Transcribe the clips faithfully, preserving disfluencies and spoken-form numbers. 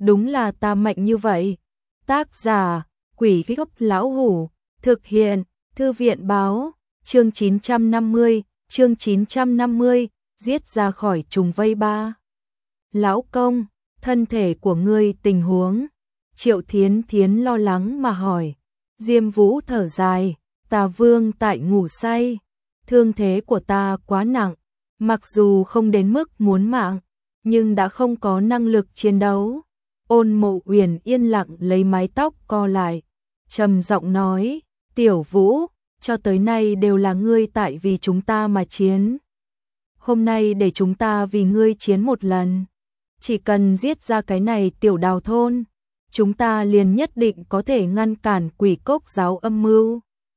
đúng là ta mạnh như vậy. Tác giả, Quỷ Gốc Lão Hủ, thực hiện, Thư viện báo, chương chín trăm năm mươi, chương chín trăm năm mươi, giết ra khỏi trùng vây ba. Lão công, thân thể của ngươi tình huống. Triệu Thiến Thiến lo lắng mà hỏi. Diêm Vũ thở dài, ta vương tại ngủ say. Thương thế của ta quá nặng, mặc dù không đến mức muốn mạng, nhưng đã không có năng lực chiến đấu. Ôn Mộ Uyển yên lặng lấy mái tóc co lại, trầm giọng nói, Tiểu Vũ, cho tới nay đều là ngươi tại vì chúng ta mà chiến. Hôm nay để chúng ta vì ngươi chiến một lần. Chỉ cần giết ra cái này tiểu đào thôn, chúng ta liền nhất định có thể ngăn cản Quỷ Cốc giáo âm mưu.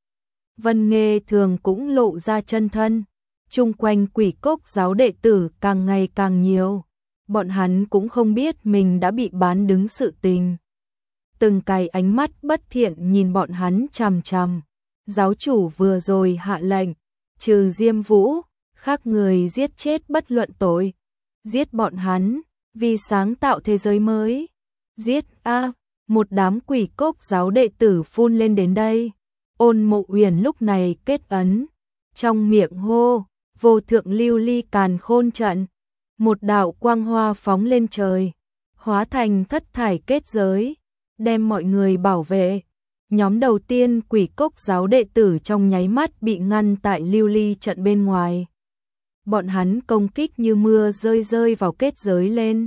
Vân Nghê Thường cũng lộ ra chân thân, chung quanh Quỷ Cốc giáo đệ tử càng ngày càng nhiều, bọn hắn cũng không biết mình đã bị bán đứng sự tình. Từng cái ánh mắt bất thiện nhìn bọn hắn chằm chằm. Giáo chủ vừa rồi hạ lệnh, trừ Diêm Vũ, khác người giết chết bất luận tội. Giết bọn hắn, vì sáng tạo thế giới mới. Giết a, một đám Quỷ Cốc giáo đệ tử phun lên đến đây. Ôn Mộ Uyển lúc này kết ấn, trong miệng hô, vô thượng lưu ly càn khôn trận. Một đạo quang hoa phóng lên trời, hóa thành thất thải kết giới, đem mọi người bảo vệ. Nhóm đầu tiên Quỷ Cốc giáo đệ tử trong nháy mắt bị ngăn tại lưu ly trận bên ngoài. Bọn hắn công kích như mưa rơi rơi vào kết giới lên.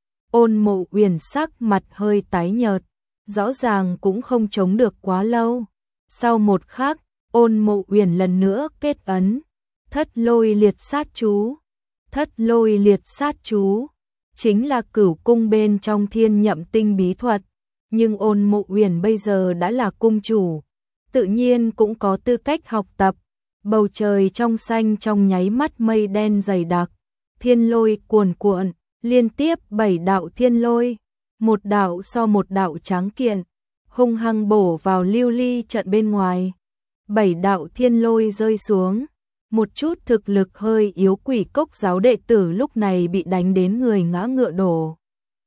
Ôn Mộ Uyển sắc mặt hơi tái nhợt, rõ ràng cũng không chống được quá lâu. Sau một khắc, Ôn Mộ Uyển lần nữa kết ấn, thất lôi liệt sát chú. Thất lôi liệt sát chú chính là cửu cung bên trong thiên nhậm tinh bí thuật, nhưng Ôn Mộ Uyển bây giờ đã là cung chủ, tự nhiên cũng có tư cách học tập. Bầu trời trong xanh trong nháy mắt mây đen dày đặc, thiên lôi cuồn cuộn, liên tiếp bảy đạo thiên lôi, một đạo so một đạo tráng kiện, hung hăng bổ vào lưu ly trận bên ngoài. Bảy đạo thiên lôi rơi xuống, một chút thực lực hơi yếu Quỷ Cốc giáo đệ tử lúc này bị đánh đến người ngã ngựa đổ.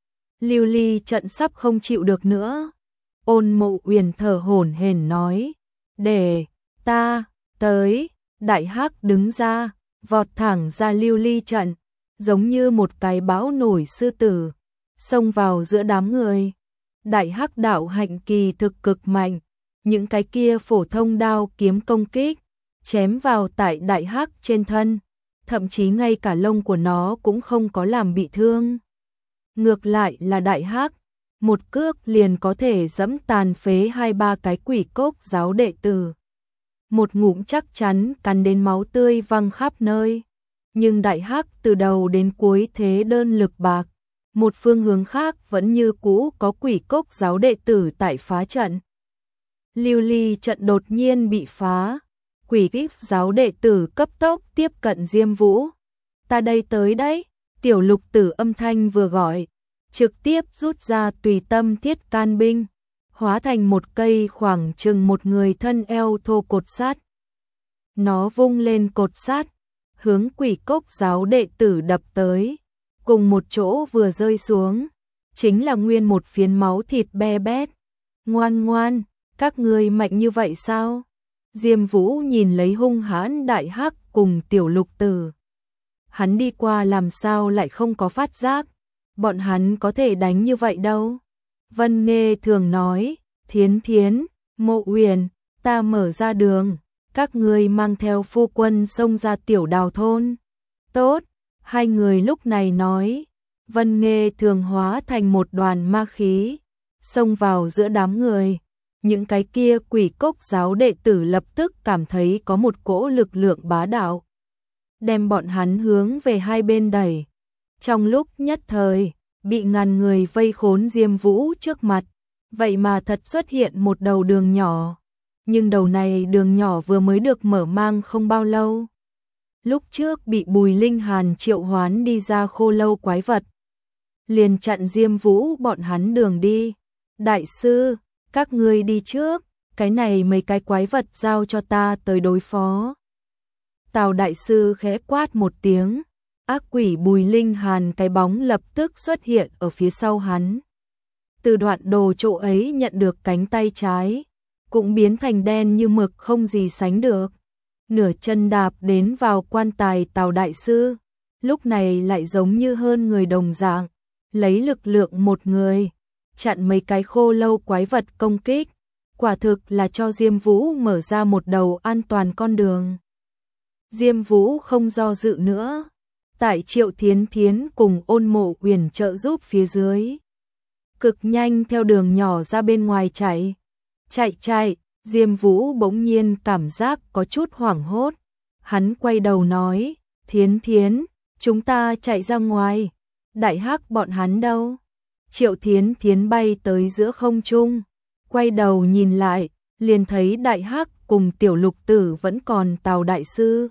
Lưu ly trận sắp không chịu được nữa. Ôn Mộ Uyển thở hổn hển nói, để ta tới. Đại Hắc đứng ra, vọt thẳng ra lưu ly trận, giống như một cái bão nổi sư tử, xông vào giữa đám người. Đại Hắc đạo hạnh kỳ thực cực mạnh, những cái kia phổ thông đao kiếm công kích, chém vào tại Đại Hắc trên thân, thậm chí ngay cả lông của nó cũng không có làm bị thương. Ngược lại là Đại Hắc, một cước liền có thể dẫm tàn phế hai ba cái Quỷ Cốc giáo đệ tử. Một ngụm chắc chắn cắn đến máu tươi văng khắp nơi. Nhưng Đại Hắc từ đầu đến cuối thế đơn lực bạc. Một phương hướng khác vẫn như cũ có Quỷ Cốc giáo đệ tử tại phá trận. Lưu ly trận đột nhiên bị phá. Quỷ Cốc giáo đệ tử cấp tốc tiếp cận Diêm Vũ. Ta đây tới đấy. Tiểu Lục Tử âm thanh vừa gọi, trực tiếp rút ra tùy tâm thiết can binh, hóa thành một cây khoảng chừng một người thân eo thô cột sắt. Nó vung lên cột sắt, hướng Quỷ Cốc giáo đệ tử đập tới, cùng một chỗ vừa rơi xuống, chính là nguyên một phiến máu thịt be bét. Ngoan ngoan, các ngươi mạnh như vậy sao? Diêm Vũ nhìn lấy hung hãn Đại Hắc cùng Tiểu Lục Tử. Hắn đi qua làm sao lại không có phát giác, bọn hắn có thể đánh như vậy đâu. Vân Nghê Thường nói, Thiến Thiến, Mộ Uyển, ta mở ra đường, các ngươi mang theo phu quân xông ra tiểu đào thôn. Tốt, hai người lúc này nói. Vân Nghê Thường hóa thành một đoàn ma khí, xông vào giữa đám người. Những cái kia Quỷ Cốc giáo đệ tử lập tức cảm thấy có một cỗ lực lượng bá đạo, đem bọn hắn hướng về hai bên đẩy. Trong lúc nhất thời, bị ngàn người vây khốn Diêm Vũ trước mặt, vậy mà thật xuất hiện một đầu đường nhỏ. Nhưng đầu này đường nhỏ vừa mới được mở mang không bao lâu. Lúc trước bị Bùi Linh Hàn triệu hoán đi ra khô lâu quái vật, liền chặn Diêm Vũ bọn hắn đường đi. Đại sư, các ngươi đi trước, cái này mấy cái quái vật giao cho ta tới đối phó. Tào đại sư khẽ quát một tiếng, ác quỷ Bùi Linh Hàn cái bóng lập tức xuất hiện ở phía sau hắn. từ đoạn đồ chỗ ấy nhận được cánh tay trái, cũng biến thành đen như mực không gì sánh được. Nửa chân đạp đến vào quan tài Tào đại sư, lúc này lại giống như hơn người đồng dạng, lấy lực lượng một người, chặn mấy cái khô lâu quái vật công kích, quả thực là cho Diêm Vũ mở ra một đầu an toàn con đường. Diêm Vũ không do dự nữa, tại Triệu Thiến Thiến cùng Ôn Mộ Uyển trợ giúp phía dưới, cực nhanh theo đường nhỏ ra bên ngoài chạy. Chạy chạy, Diêm Vũ bỗng nhiên cảm giác có chút hoảng hốt. Hắn quay đầu nói, Thiến Thiến, chúng ta chạy ra ngoài, Đại Hắc bọn hắn đâu? Triệu Thiến Thiến bay tới giữa không trung, quay đầu nhìn lại, liền thấy Đại Hắc cùng Tiểu Lục Tử vẫn còn Tào đại sư.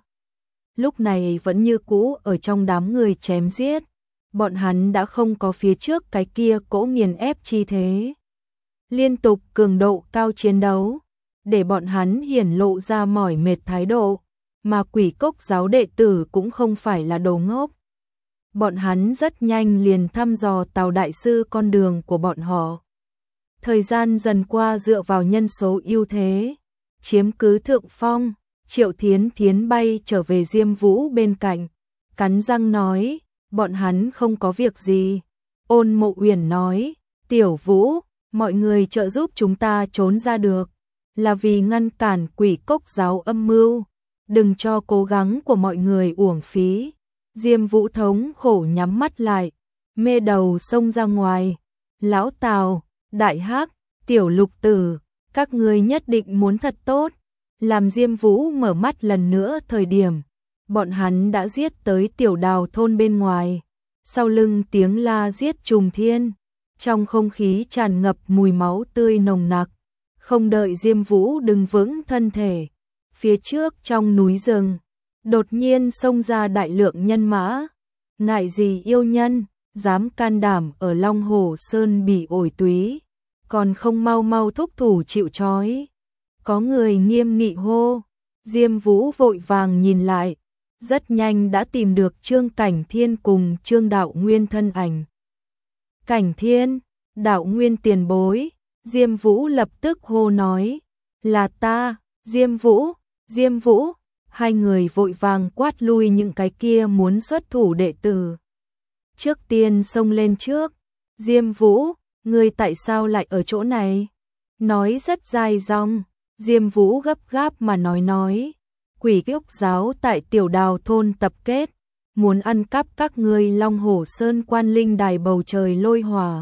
Lúc này vẫn như cũ ở trong đám người chém giết, bọn hắn đã không có phía trước cái kia cỗ nghiền ép chi thế. Liên tục cường độ cao chiến đấu, để bọn hắn hiển lộ ra mỏi mệt thái độ, mà Quỷ Cốc giáo đệ tử cũng không phải là đồ ngốc. Bọn hắn rất nhanh liền thăm dò Tào đại sư con đường của bọn họ. Thời gian dần qua dựa vào nhân số ưu thế, chiếm cứ thượng phong, Triệu Thiến Thiến bay trở về Diêm Vũ bên cạnh, cắn răng nói, bọn hắn không có việc gì. Ôn Mộ Uyển nói, Tiểu Vũ, mọi người trợ giúp chúng ta trốn ra được, là vì ngăn cản Quỷ Cốc giáo âm mưu, đừng cho cố gắng của mọi người uổng phí. Diêm Vũ thống khổ nhắm mắt lại, mê đầu xông ra ngoài. Lão Tào, Đại Hắc, Tiểu Lục Tử, các ngươi nhất định muốn thật tốt. Làm Diêm Vũ mở mắt lần nữa thời điểm, bọn hắn đã giết tới Tiểu Đào thôn bên ngoài. Sau lưng tiếng la giết trùng thiên, trong không khí tràn ngập mùi máu tươi nồng nặc. Không đợi Diêm Vũ đứng vững thân thể, phía trước trong núi rừng, đột nhiên xông ra đại lượng nhân mã. Ngại gì yêu nhân, dám can đảm ở Long Hồ Sơn bị ổi túy, còn không mau mau thúc thủ chịu trói. Có người nghiêm nghị hô. Diêm Vũ vội vàng nhìn lại, rất nhanh đã tìm được Trương Cảnh Thiên cùng Trương Đạo Nguyên thân ảnh. Cảnh Thiên, Đạo Nguyên tiền bối. Diêm Vũ lập tức hô nói, là ta. Diêm Vũ, Diêm Vũ. Hai người vội vàng quát lui những cái kia muốn xuất thủ đệ tử. Trước tiên xông lên trước. Diêm Vũ, ngươi tại sao lại ở chỗ này? Nói rất dài dòng. Diêm Vũ gấp gáp mà nói nói, Quỷ Cốc giáo tại Tiểu Đào thôn tập kết, muốn ăn cắp các ngươi Long Hồ Sơn quan linh đài bầu trời lôi hỏa.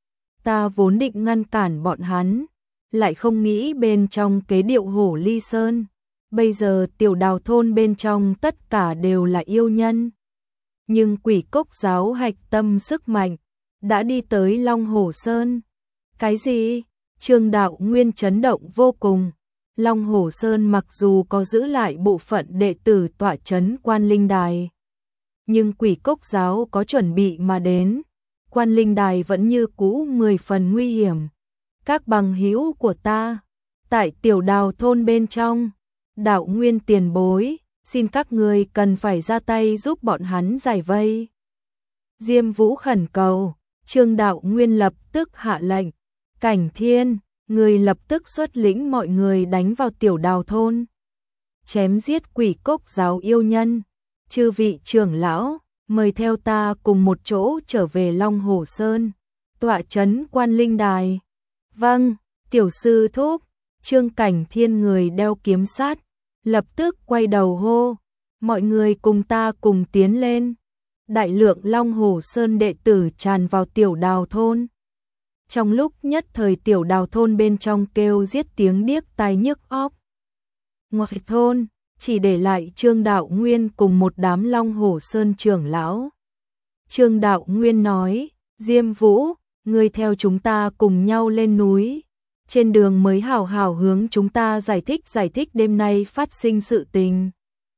Ta vốn định ngăn cản bọn hắn, lại không nghĩ bên trong kế điệu Hổ Ly Sơn. Bây giờ Tiểu Đào thôn bên trong tất cả đều là yêu nhân. Nhưng Quỷ Cốc giáo hạch tâm sức mạnh, đã đi tới Long Hồ Sơn. Cái gì? Trương Đạo Nguyên chấn động vô cùng. Long Hồ Sơn mặc dù có giữ lại bộ phận đệ tử tọa trấn quan linh đài, nhưng Quỷ Cốc giáo có chuẩn bị mà đến, quan linh đài vẫn như cũ mười phần nguy hiểm. Các bằng hữu của ta, tại Tiểu Đào thôn bên trong, Đạo Nguyên tiền bối, xin các người cần phải ra tay giúp bọn hắn giải vây. Diêm Vũ khẩn cầu. Trương Đạo Nguyên lập tức hạ lệnh, Cảnh Thiên, người lập tức xuất lĩnh mọi người đánh vào Tiểu Đào thôn, chém giết Quỷ Cốc giáo yêu nhân. Chư vị trưởng lão, mời theo ta cùng một chỗ trở về Long Hồ Sơn, tọa trấn quan linh đài. Vâng, tiểu sư thúc. Trương Cảnh Thiên người đeo kiếm sát, lập tức quay đầu hô, mọi người cùng ta cùng tiến lên. Đại lượng Long Hồ Sơn đệ tử tràn vào Tiểu Đào thôn. Trong lúc nhất thời Tiểu Đào thôn bên trong kêu giết tiếng điếc tai nhức óc. Ngoài thôn, chỉ để lại Trương Đạo Nguyên cùng một đám Long Hồ Sơn trưởng lão. Trương Đạo Nguyên nói, Diêm Vũ, ngươi theo chúng ta cùng nhau lên núi. Trên đường mới hào hào hướng chúng ta giải thích giải thích đêm nay phát sinh sự tình.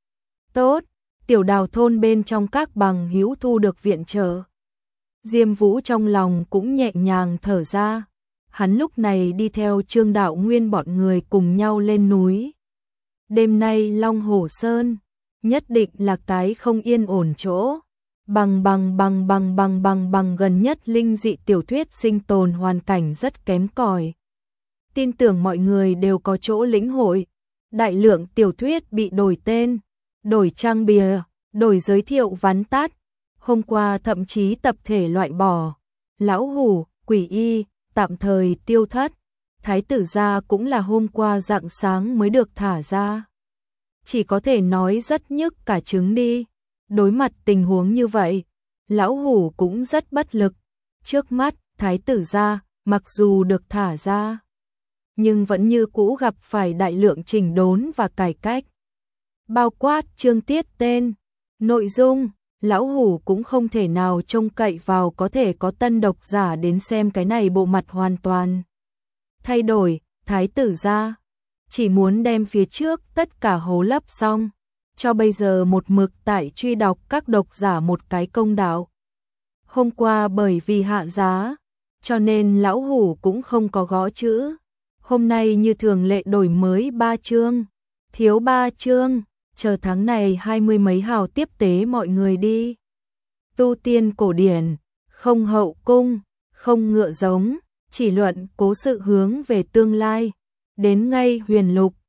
Tốt, Tiểu Đào thôn bên trong các bằng hữu thu được viện trợ. Diêm Vũ trong lòng cũng nhẹ nhàng thở ra. Hắn lúc này đi theo Trương Đạo Nguyên bọn người cùng nhau lên núi. Đêm nay Long Hồ Sơn nhất định là cái không yên ổn chỗ. Bằng bằng bằng bằng bằng bằng bằng gần nhất linh dị tiểu thuyết sinh tồn hoàn cảnh rất kém cỏi. Tin tưởng mọi người đều có chỗ lĩnh hội. Đại lượng tiểu thuyết bị đổi tên, đổi trang bìa, đổi giới thiệu vắn tắt. Hôm qua thậm chí tập thể loại bỏ. Lão Hủ, Quỷ Y, tạm thời tiêu thất. Thái tử gia cũng là hôm qua rạng sáng mới được thả ra. Chỉ có thể nói rất nhức cả trứng đi. Đối mặt tình huống như vậy, Lão Hủ cũng rất bất lực. Trước mắt, Thái tử gia, mặc dù được thả ra, nhưng vẫn như cũ gặp phải đại lượng chỉnh đốn và cải cách. Bao quát chương tiết tên, nội dung, Lão Hủ cũng không thể nào trông cậy vào có thể có tân độc giả đến xem cái này bộ mặt hoàn toàn thay đổi. Thái tử gia chỉ muốn đem phía trước tất cả hố lấp xong, cho bây giờ một mực tại truy đọc các độc giả một cái công đạo. Hôm qua bởi vì hạ giá, cho nên Lão Hủ cũng không có gõ chữ. Hôm nay như thường lệ đổi mới ba chương, thiếu ba chương, chờ tháng này hai mươi mấy hào tiếp tế mọi người đi. Tu tiên cổ điển, không hậu cung, không ngựa giống, chỉ luận cố sự hướng về tương lai. Đến ngay huyền lục,